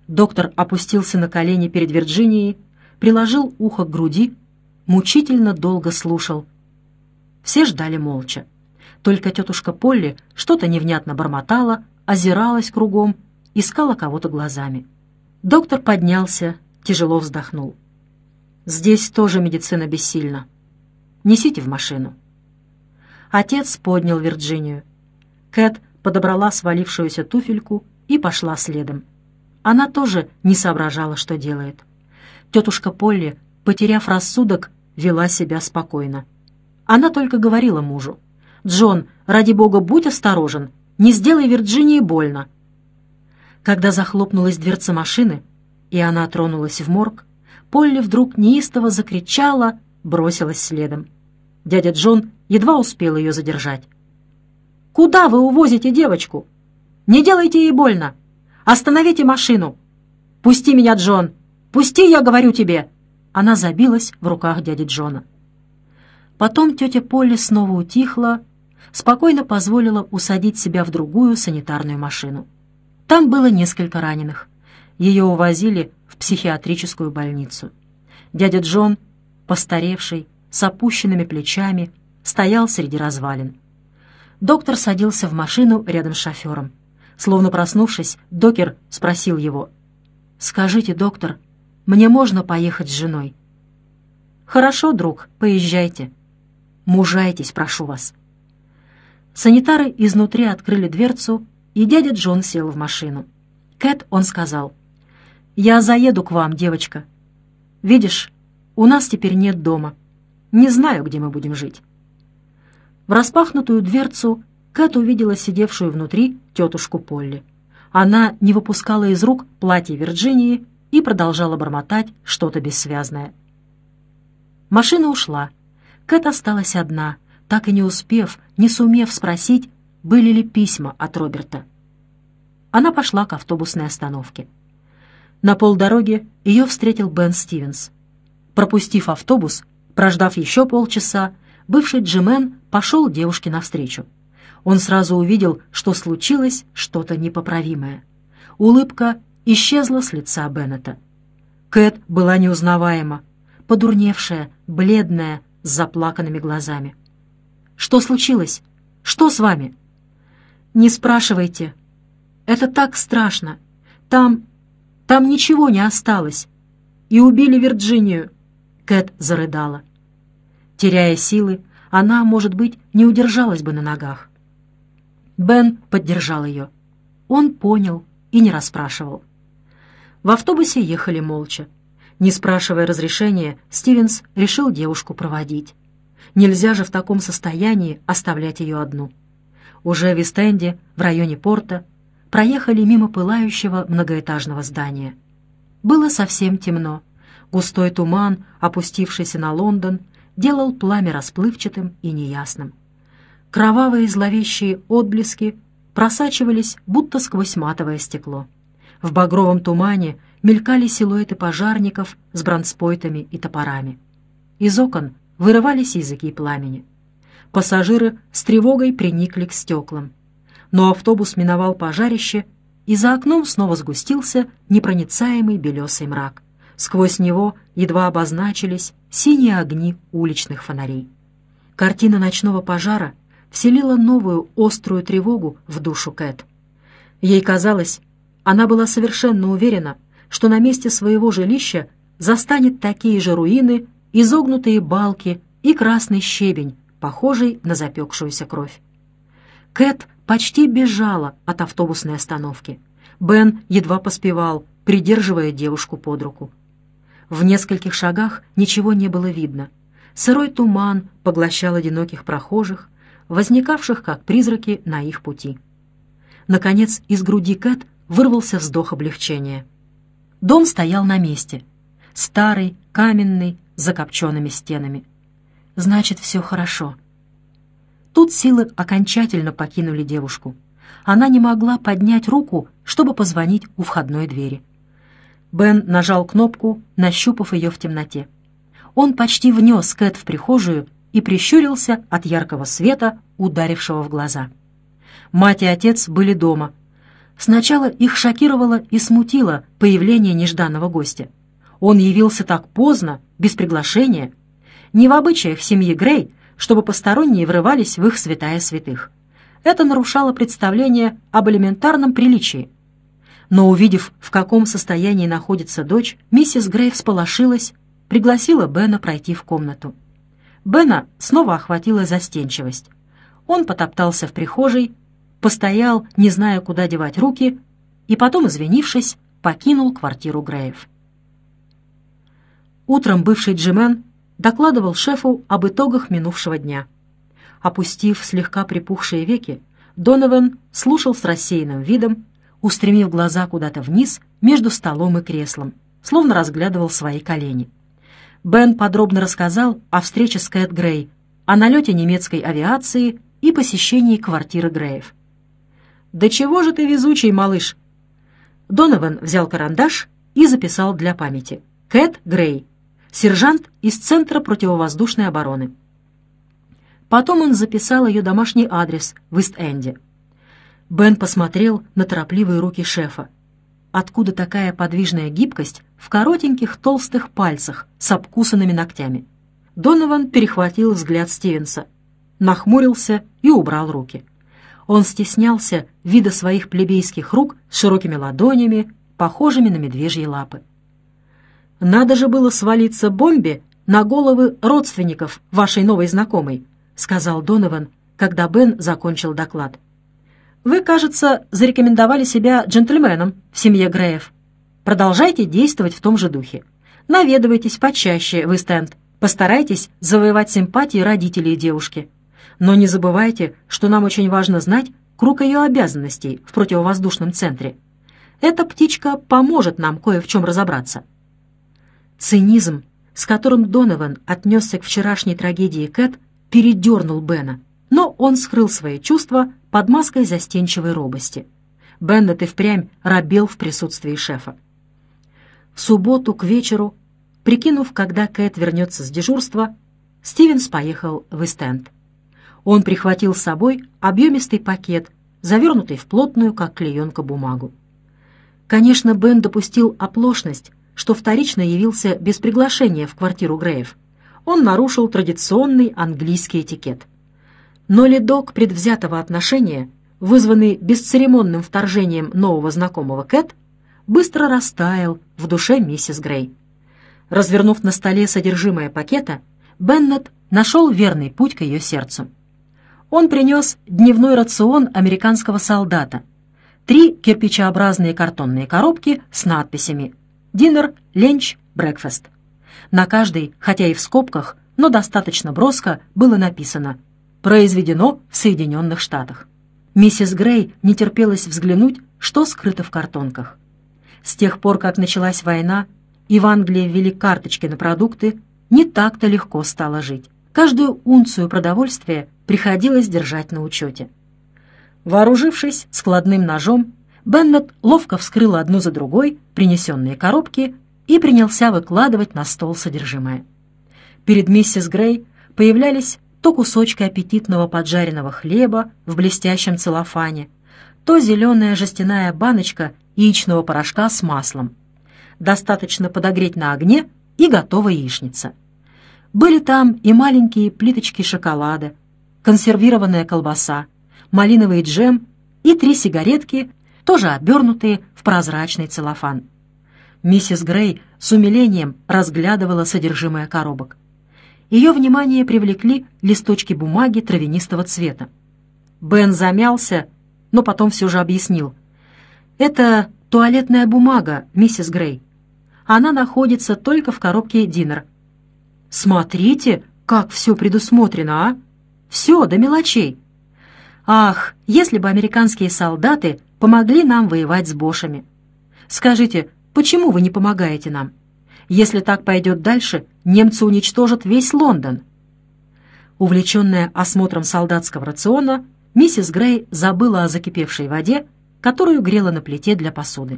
Доктор опустился на колени перед Вирджинией, приложил ухо к груди, мучительно долго слушал. Все ждали молча. Только тетушка Полли что-то невнятно бормотала, озиралась кругом, искала кого-то глазами. Доктор поднялся, тяжело вздохнул. «Здесь тоже медицина бессильна. Несите в машину». Отец поднял Вирджинию. Кэт подобрала свалившуюся туфельку и пошла следом. Она тоже не соображала, что делает. Тетушка Полли, потеряв рассудок, вела себя спокойно. Она только говорила мужу: «Джон, ради бога, будь осторожен, не сделай Вирджинии больно». Когда захлопнулась дверца машины, и она тронулась в морг, Полли вдруг неистово закричала, бросилась следом. Дядя Джон едва успел ее задержать. «Куда вы увозите девочку? Не делайте ей больно! Остановите машину! Пусти меня, Джон! Пусти, я говорю тебе!» Она забилась в руках дяди Джона. Потом тетя Полли снова утихла, спокойно позволила усадить себя в другую санитарную машину. Там было несколько раненых. Ее увозили в психиатрическую больницу. Дядя Джон, постаревший, с опущенными плечами, стоял среди развалин. Доктор садился в машину рядом с шофером. Словно проснувшись, докер спросил его: «Скажите, доктор, мне можно поехать с женой?» «Хорошо, друг, поезжайте. Мужайтесь, прошу вас». Санитары изнутри открыли дверцу, и дядя Джон сел в машину. Кэт он сказал: «Я заеду к вам, девочка. Видишь, у нас теперь нет дома. Не знаю, где мы будем жить». В распахнутую дверцу Кэт увидела сидевшую внутри тетушку Полли. Она не выпускала из рук платье Вирджинии и продолжала бормотать что-то бессвязное. Машина ушла. Кэт осталась одна, так и не успев, не сумев спросить, были ли письма от Роберта. Она пошла к автобусной остановке. На полдороги ее встретил Бен Стивенс. Пропустив автобус, прождав еще полчаса, бывший джимен пошел девушке навстречу. Он сразу увидел, что случилось что-то непоправимое. Улыбка исчезла с лица Беннета. Кэт была неузнаваема, подурневшая, бледная, с заплаканными глазами. «Что случилось? Что с вами?» «Не спрашивайте. Это так страшно. Там ничего не осталось. И убили Вирджинию». Кэт зарыдала. Теряя силы, она, может быть, не удержалась бы на ногах. Бен поддержал ее. Он понял и не расспрашивал. В автобусе ехали молча. Не спрашивая разрешения, Стивенс решил девушку проводить. Нельзя же в таком состоянии оставлять ее одну. Уже в Ист-Энде, в районе порта, проехали мимо пылающего многоэтажного здания. Было совсем темно. Густой туман, опустившийся на Лондон, делал пламя расплывчатым и неясным. Кровавые зловещие отблески просачивались, будто сквозь матовое стекло. В багровом тумане мелькали силуэты пожарников с бронспойтами и топорами. Из окон вырывались языки пламени. Пассажиры с тревогой приникли к стеклам. Но автобус миновал пожарище, и за окном снова сгустился непроницаемый белесый мрак. Сквозь него едва обозначились синие огни уличных фонарей. Картина ночного пожара вселила новую острую тревогу в душу Кэт. Ей казалось, она была совершенно уверена, что на месте своего жилища застанет такие же руины, изогнутые балки и красный щебень, похожий на запекшуюся кровь. Кэт почти бежала от автобусной остановки. Бен едва поспевал, придерживая девушку под руку. В нескольких шагах ничего не было видно. Сырой туман поглощал одиноких прохожих, возникавших как призраки на их пути. Наконец, из груди Кэт вырвался вздох облегчения. Дом стоял на месте. Старый, каменный, с закопченными стенами. Значит, все хорошо. Тут силы окончательно покинули девушку. Она не могла поднять руку, чтобы позвонить у входной двери. Бен нажал кнопку, нащупав ее в темноте. Он почти внес Кэт в прихожую и прищурился от яркого света, ударившего в глаза. Мать и отец были дома. Сначала их шокировало и смутило появление нежданного гостя. Он явился так поздно, без приглашения, не в обычаях семьи Грей, чтобы посторонние врывались в их святая святых. Это нарушало представление об элементарном приличии. Но увидев, в каком состоянии находится дочь, миссис Грей всполошилась, пригласила Бена пройти в комнату. Бена снова охватила застенчивость. Он потоптался в прихожей, постоял, не зная, куда девать руки, и потом, извинившись, покинул квартиру Греев. Утром бывший Джимен докладывал шефу об итогах минувшего дня. Опустив слегка припухшие веки, Донован слушал с рассеянным видом, устремив глаза куда-то вниз между столом и креслом, словно разглядывал свои колени. Бен подробно рассказал о встрече с Кэт Грей, о налете немецкой авиации и посещении квартиры Греев. «Да чего же ты везучий, малыш?» Донован взял карандаш и записал для памяти. «Кэт Грей, сержант из Центра противовоздушной обороны». Потом он записал ее домашний адрес в Ист-Энде. Бен посмотрел на торопливые руки шефа. Откуда такая подвижная гибкость в коротеньких толстых пальцах с обкусанными ногтями? Донован перехватил взгляд Стивенса, нахмурился и убрал руки. Он стеснялся вида своих плебейских рук с широкими ладонями, похожими на медвежьи лапы. «Надо же было свалиться бомбе на головы родственников вашей новой знакомой», — сказал Донован, когда Бен закончил доклад. «Вы, кажется, зарекомендовали себя джентльменом в семье Греев. Продолжайте действовать в том же духе. Наведывайтесь почаще в Ист-Энд. Постарайтесь завоевать симпатии родителей девушки. Но не забывайте, что нам очень важно знать круг ее обязанностей в противовоздушном центре. Эта птичка поможет нам кое в чем разобраться». Цинизм, с которым Донован отнесся к вчерашней трагедии Кэт, передернул Бена, но он скрыл свои чувства под маской застенчивой робости. Беннет и впрямь робел в присутствии шефа. В субботу к вечеру, прикинув, когда Кэт вернется с дежурства, Стивенс поехал в Ист-Энд. Он прихватил с собой объемистый пакет, завернутый в плотную, как клеенка, бумагу. Конечно, Бен допустил оплошность, что вторично явился без приглашения в квартиру Греев. Он нарушил традиционный английский этикет. Но ледок предвзятого отношения, вызванный бесцеремонным вторжением нового знакомого Кэт, быстро растаял в душе миссис Грей. Развернув на столе содержимое пакета, Беннет нашел верный путь к ее сердцу. Он принес дневной рацион американского солдата, 3 кирпичеобразные картонные коробки с надписями «Диннер», «Ленч», «Брекфаст». На каждой, хотя и в скобках, но достаточно броско, было написано «Произведено в Соединенных Штатах». Миссис Грей не терпелось взглянуть, что скрыто в картонках. С тех пор, как началась война, и в Англии ввели карточки на продукты, не так-то легко стало жить. Каждую унцию продовольствия приходилось держать на учете. Вооружившись складным ножом, Беннет ловко вскрыл одну за другой принесенные коробки и принялся выкладывать на стол содержимое. Перед миссис Грей появлялись то кусочки аппетитного поджаренного хлеба в блестящем целлофане, то зеленая жестяная баночка яичного порошка с маслом. Достаточно подогреть на огне, и готова яичница. Были там и маленькие плиточки шоколада, консервированная колбаса, малиновый джем и 3 сигаретки, тоже обернутые в прозрачный целлофан. Миссис Грей с умилением разглядывала содержимое коробок. Ее внимание привлекли листочки бумаги травянистого цвета. Бен замялся, но потом все же объяснил. «Это туалетная бумага, миссис Грей. Она находится только в коробке «Диннер». «Смотрите, как все предусмотрено, а! Все до мелочей! Ах, если бы американские солдаты помогли нам воевать с бошами! Скажите, почему вы не помогаете нам? Если так пойдет дальше, немцы уничтожат весь Лондон». Увлеченная осмотром солдатского рациона, миссис Грей забыла о закипевшей воде, которую грела на плите для посуды.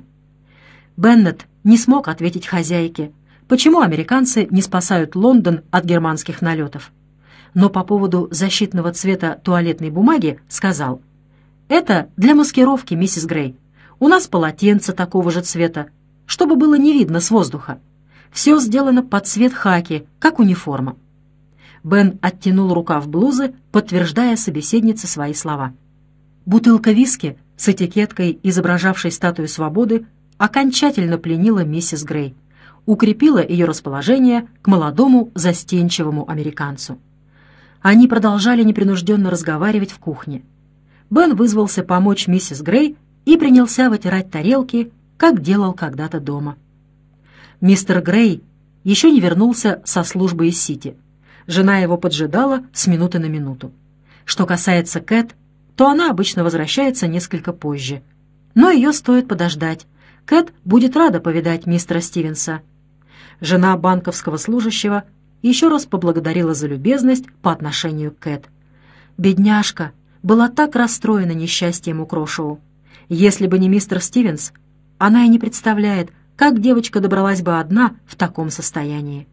Беннет не смог ответить хозяйке, почему американцы не спасают Лондон от германских налетов. Но по поводу защитного цвета туалетной бумаги сказал: «Это для маскировки, миссис Грей. У нас полотенце такого же цвета, чтобы было не видно с воздуха. Все сделано под цвет хаки, как униформа». Бен оттянул рукав блузы, подтверждая собеседнице свои слова. Бутылка виски с этикеткой, изображавшей статую свободы, окончательно пленила миссис Грей, укрепила ее расположение к молодому застенчивому американцу. Они продолжали непринужденно разговаривать в кухне. Бен вызвался помочь миссис Грей и принялся вытирать тарелки, как делал когда-то дома. Мистер Грей еще не вернулся со службы из Сити. Жена его поджидала с минуты на минуту. Что касается Кэт, то она обычно возвращается несколько позже. Но ее стоит подождать. Кэт будет рада повидать мистера Стивенса. Жена банковского служащего еще раз поблагодарила за любезность по отношению к Кэт. Бедняжка была так расстроена несчастьем у Крошоу. Если бы не мистер Стивенс, она и не представляет, как девочка добралась бы одна в таком состоянии.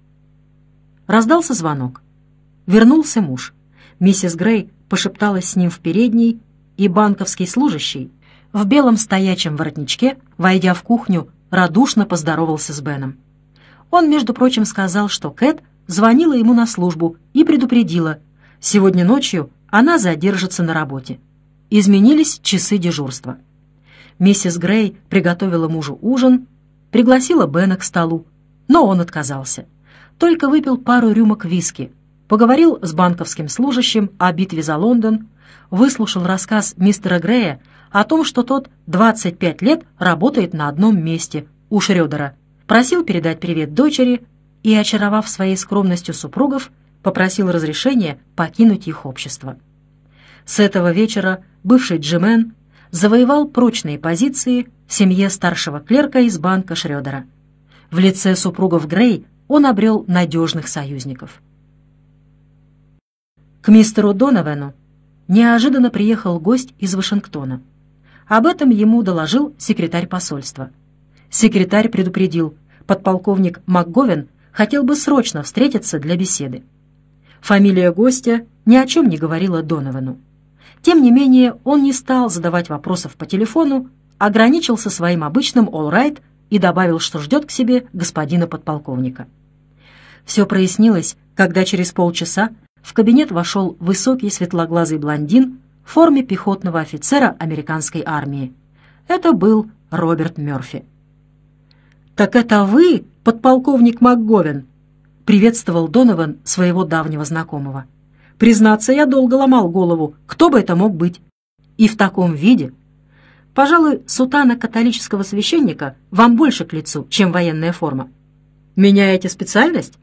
Раздался звонок. Вернулся муж. Миссис Грей пошепталась с ним в передней, и банковский служащий в белом стоячем воротничке, войдя в кухню, радушно поздоровался с Беном. Он, между прочим, сказал, что Кэт звонила ему на службу и предупредила, сегодня ночью она задержится на работе. Изменились часы дежурства. Миссис Грей приготовила мужу ужин, пригласила Бена к столу, но он отказался. Только выпил пару рюмок виски, поговорил с банковским служащим о битве за Лондон, выслушал рассказ мистера Грея о том, что тот 25 лет работает на одном месте, у Шрёдера, просил передать привет дочери и, очаровав своей скромностью супругов, попросил разрешения покинуть их общество. С этого вечера бывший джимен завоевал прочные позиции в семье старшего клерка из банка Шрёдера. В лице супругов Грей он обрел надежных союзников. К мистеру Доновану неожиданно приехал гость из Вашингтона. Об этом ему доложил секретарь посольства. Секретарь предупредил, подполковник МакГовен хотел бы срочно встретиться для беседы. Фамилия гостя ни о чем не говорила Доновану. Тем не менее, он не стал задавать вопросов по телефону, ограничился своим обычным «all right» и добавил, что ждет к себе господина подполковника. Все прояснилось, когда через полчаса в кабинет вошел высокий светлоглазый блондин в форме пехотного офицера американской армии. Это был Роберт Мёрфи. «Так это вы, подполковник МакГовен?» — приветствовал Донован своего давнего знакомого. «Признаться, я долго ломал голову, кто бы это мог быть. И в таком виде. Пожалуй, сутана католического священника вам больше к лицу, чем военная форма. Меняете специальность?»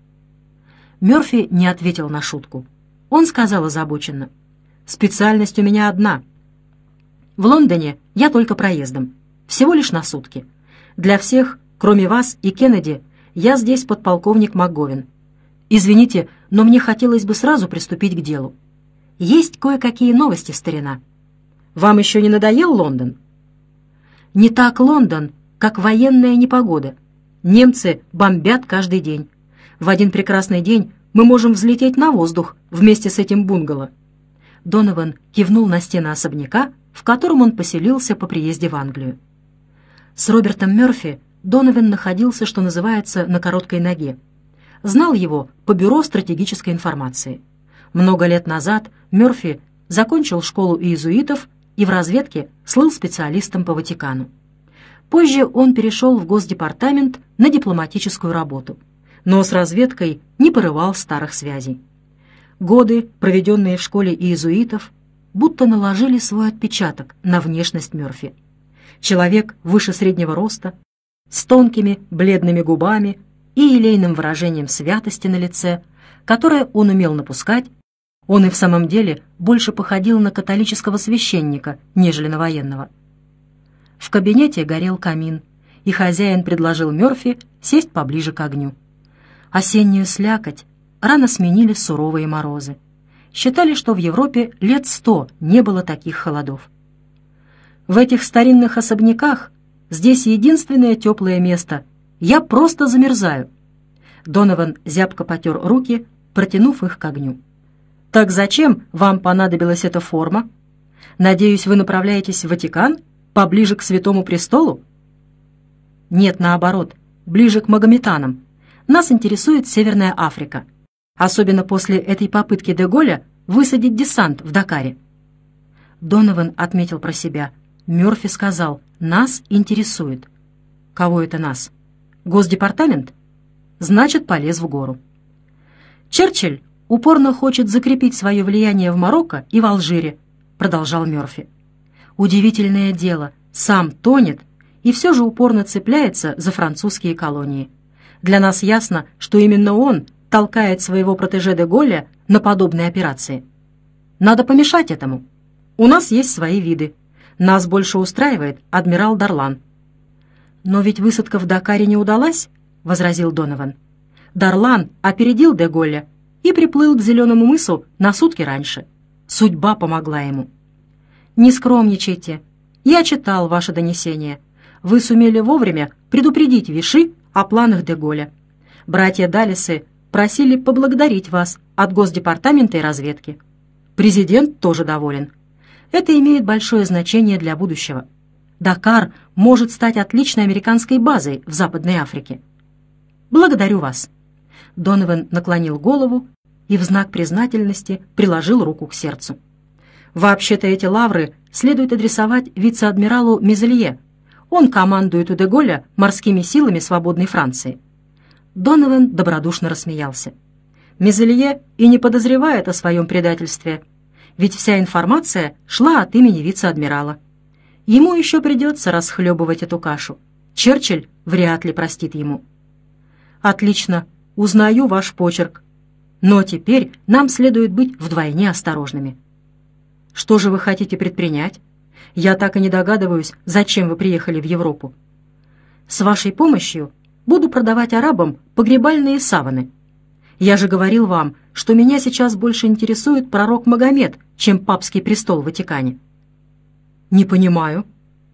Мёрфи не ответил на шутку. Он сказал озабоченно: «Специальность у меня одна. В Лондоне я только проездом, всего лишь на сутки. Для всех, кроме вас и Кеннеди, я здесь подполковник МакГовен. Извините, но мне хотелось бы сразу приступить к делу. Есть кое-какие новости, старина. Вам еще не надоел Лондон?» «Не так Лондон, как военная непогода. Немцы бомбят каждый день. В один прекрасный день мы можем взлететь на воздух вместе с этим бунгало». Донован кивнул на стены особняка, в котором он поселился по приезде в Англию. С Робертом Мёрфи Донован находился, что называется, на короткой ноге. Знал его по бюро стратегической информации. Много лет назад Мёрфи закончил школу иезуитов и в разведке слыл специалистом по Ватикану. Позже он перешел в Госдепартамент на дипломатическую работу, но с разведкой не порывал старых связей. Годы, проведенные в школе иезуитов, будто наложили свой отпечаток на внешность Мёрфи. Человек выше среднего роста, с тонкими бледными губами и елейным выражением святости на лице, которое он умел напускать, он и в самом деле больше походил на католического священника, нежели на военного. В кабинете горел камин, и хозяин предложил Мёрфи сесть поближе к огню. Осеннюю слякоть рано сменили суровые морозы. Считали, что в Европе лет 100 не было таких холодов. «В этих старинных особняках здесь единственное теплое место. Я просто замерзаю». Донован зябко потер руки, протянув их к огню. «Так зачем вам понадобилась эта форма? Надеюсь, вы направляетесь в Ватикан Поближе к Святому Престолу? Нет, наоборот, ближе к магометанам. Нас интересует Северная Африка. Особенно после этой попытки де Голля высадить десант в Дакаре. Донован отметил про себя. Мёрфи сказал: «Нас интересует». Кого это нас? Госдепартамент? Значит, полез в гору. Черчилль упорно хочет закрепить свое влияние в Марокко и в Алжире, продолжал Мёрфи. Удивительное дело, сам тонет и все же упорно цепляется за французские колонии. Для нас ясно, что именно он толкает своего протеже де Голля на подобные операции. Надо помешать этому. У нас есть свои виды. Нас больше устраивает адмирал Дарлан. «Но ведь высадка в Дакаре не удалась», — возразил Донован. «Дарлан опередил де Голля и приплыл к Зеленому мысу на сутки раньше. Судьба помогла ему». «Не скромничайте. Я читал ваше донесение. Вы сумели вовремя предупредить Виши о планах де Голля. Братья Даллесы просили поблагодарить вас от Госдепартамента и разведки. Президент тоже доволен. Это имеет большое значение для будущего. Дакар может стать отличной американской базой в Западной Африке. Благодарю вас». Донован наклонил голову и в знак признательности приложил руку к сердцу. «Вообще-то эти лавры следует адресовать вице-адмиралу Мизелье. Он командует у де Голля морскими силами свободной Франции». Донован добродушно рассмеялся. Мизелье и не подозревает о своем предательстве, ведь вся информация шла от имени вице-адмирала. Ему еще придется расхлебывать эту кашу. Черчилль вряд ли простит ему. «Отлично, узнаю ваш почерк. Но теперь нам следует быть вдвойне осторожными». «Что же вы хотите предпринять? Я так и не догадываюсь, зачем вы приехали в Европу». «С вашей помощью буду продавать арабам погребальные саваны. Я же говорил вам, что меня сейчас больше интересует пророк Магомед, чем папский престол в Ватикане». «Не понимаю».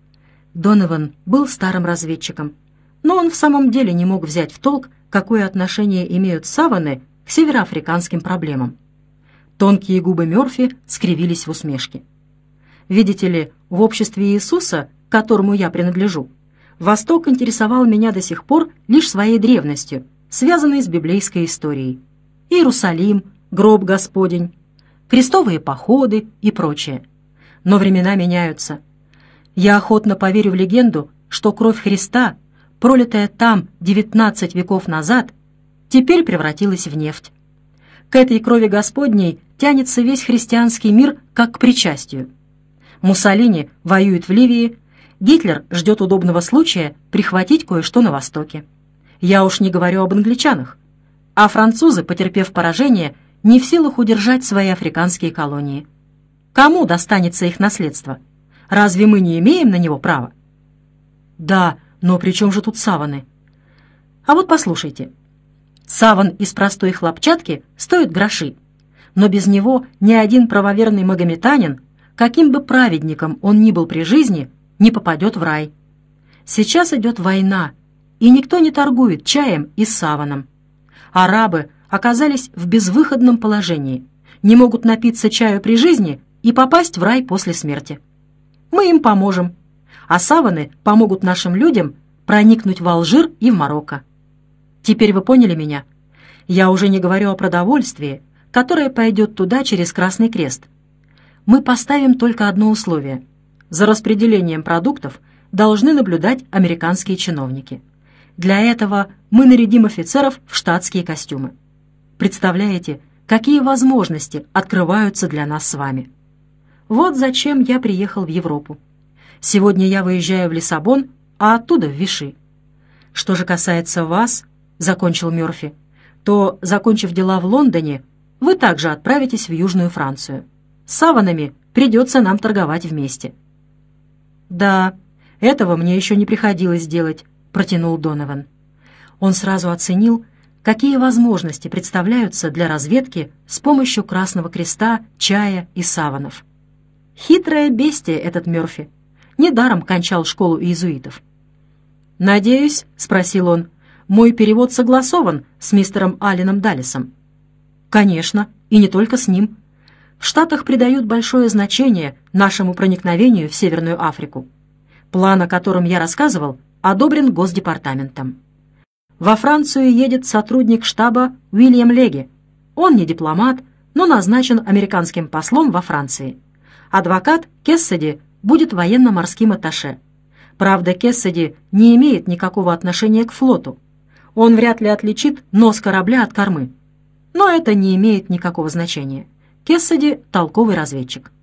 Донован был старым разведчиком, но он в самом деле не мог взять в толк, какое отношение имеют саваны к североафриканским проблемам. Тонкие губы Мёрфи скривились в усмешке. «Видите ли, в обществе Иисуса, к которому я принадлежу, Восток интересовал меня до сих пор лишь своей древностью, связанной с библейской историей. Иерусалим, гроб Господень, крестовые походы и прочее. Но времена меняются. Я охотно поверю в легенду, что кровь Христа, пролитая там 19 веков назад, теперь превратилась в нефть. К этой крови Господней тянется весь христианский мир как к причастию. Муссолини воюет в Ливии, Гитлер ждет удобного случая прихватить кое-что на Востоке. Я уж не говорю об англичанах. А французы, потерпев поражение, не в силах удержать свои африканские колонии. Кому достанется их наследство? Разве мы не имеем на него права? Да, но при чем же тут саваны? А вот послушайте. Саван из простой хлопчатки стоит гроши, но без него ни один правоверный магометанин, каким бы праведником он ни был при жизни, не попадет в рай. Сейчас идет война, и никто не торгует чаем и саваном. Арабы оказались в безвыходном положении, не могут напиться чаю при жизни и попасть в рай после смерти. Мы им поможем, а саваны помогут нашим людям проникнуть в Алжир и в Марокко. Теперь вы поняли меня? Я уже не говорю о продовольствии, которое пойдет туда через Красный Крест. Мы поставим только одно условие. За распределением продуктов должны наблюдать американские чиновники. Для этого мы нарядим офицеров в штатские костюмы. Представляете, какие возможности открываются для нас с вами? Вот зачем я приехал в Европу. Сегодня я выезжаю в Лиссабон, а оттуда в Виши. Что же касается вас, — закончил Мёрфи, — то, закончив дела в Лондоне, вы также отправитесь в Южную Францию. С саванами придется нам торговать вместе». «Да, этого мне еще не приходилось делать», — протянул Донован. Он сразу оценил, какие возможности представляются для разведки с помощью Красного Креста, чая и саванов. Хитрое бестие этот Мёрфи. Недаром кончал школу иезуитов. «Надеюсь, — спросил он, — мой перевод согласован с мистером Алленом Даллесом?» «Конечно, и не только с ним. В Штатах придают большое значение нашему проникновению в Северную Африку. План, о котором я рассказывал, одобрен Госдепартаментом. Во Францию едет сотрудник штаба Уильям Леги. Он не дипломат, но назначен американским послом во Франции. Адвокат Кессиди будет военно-морским атташе. Правда, Кессиди не имеет никакого отношения к флоту. Он вряд ли отличит нос корабля от кормы. Но это не имеет никакого значения. Кессиди — толковый разведчик.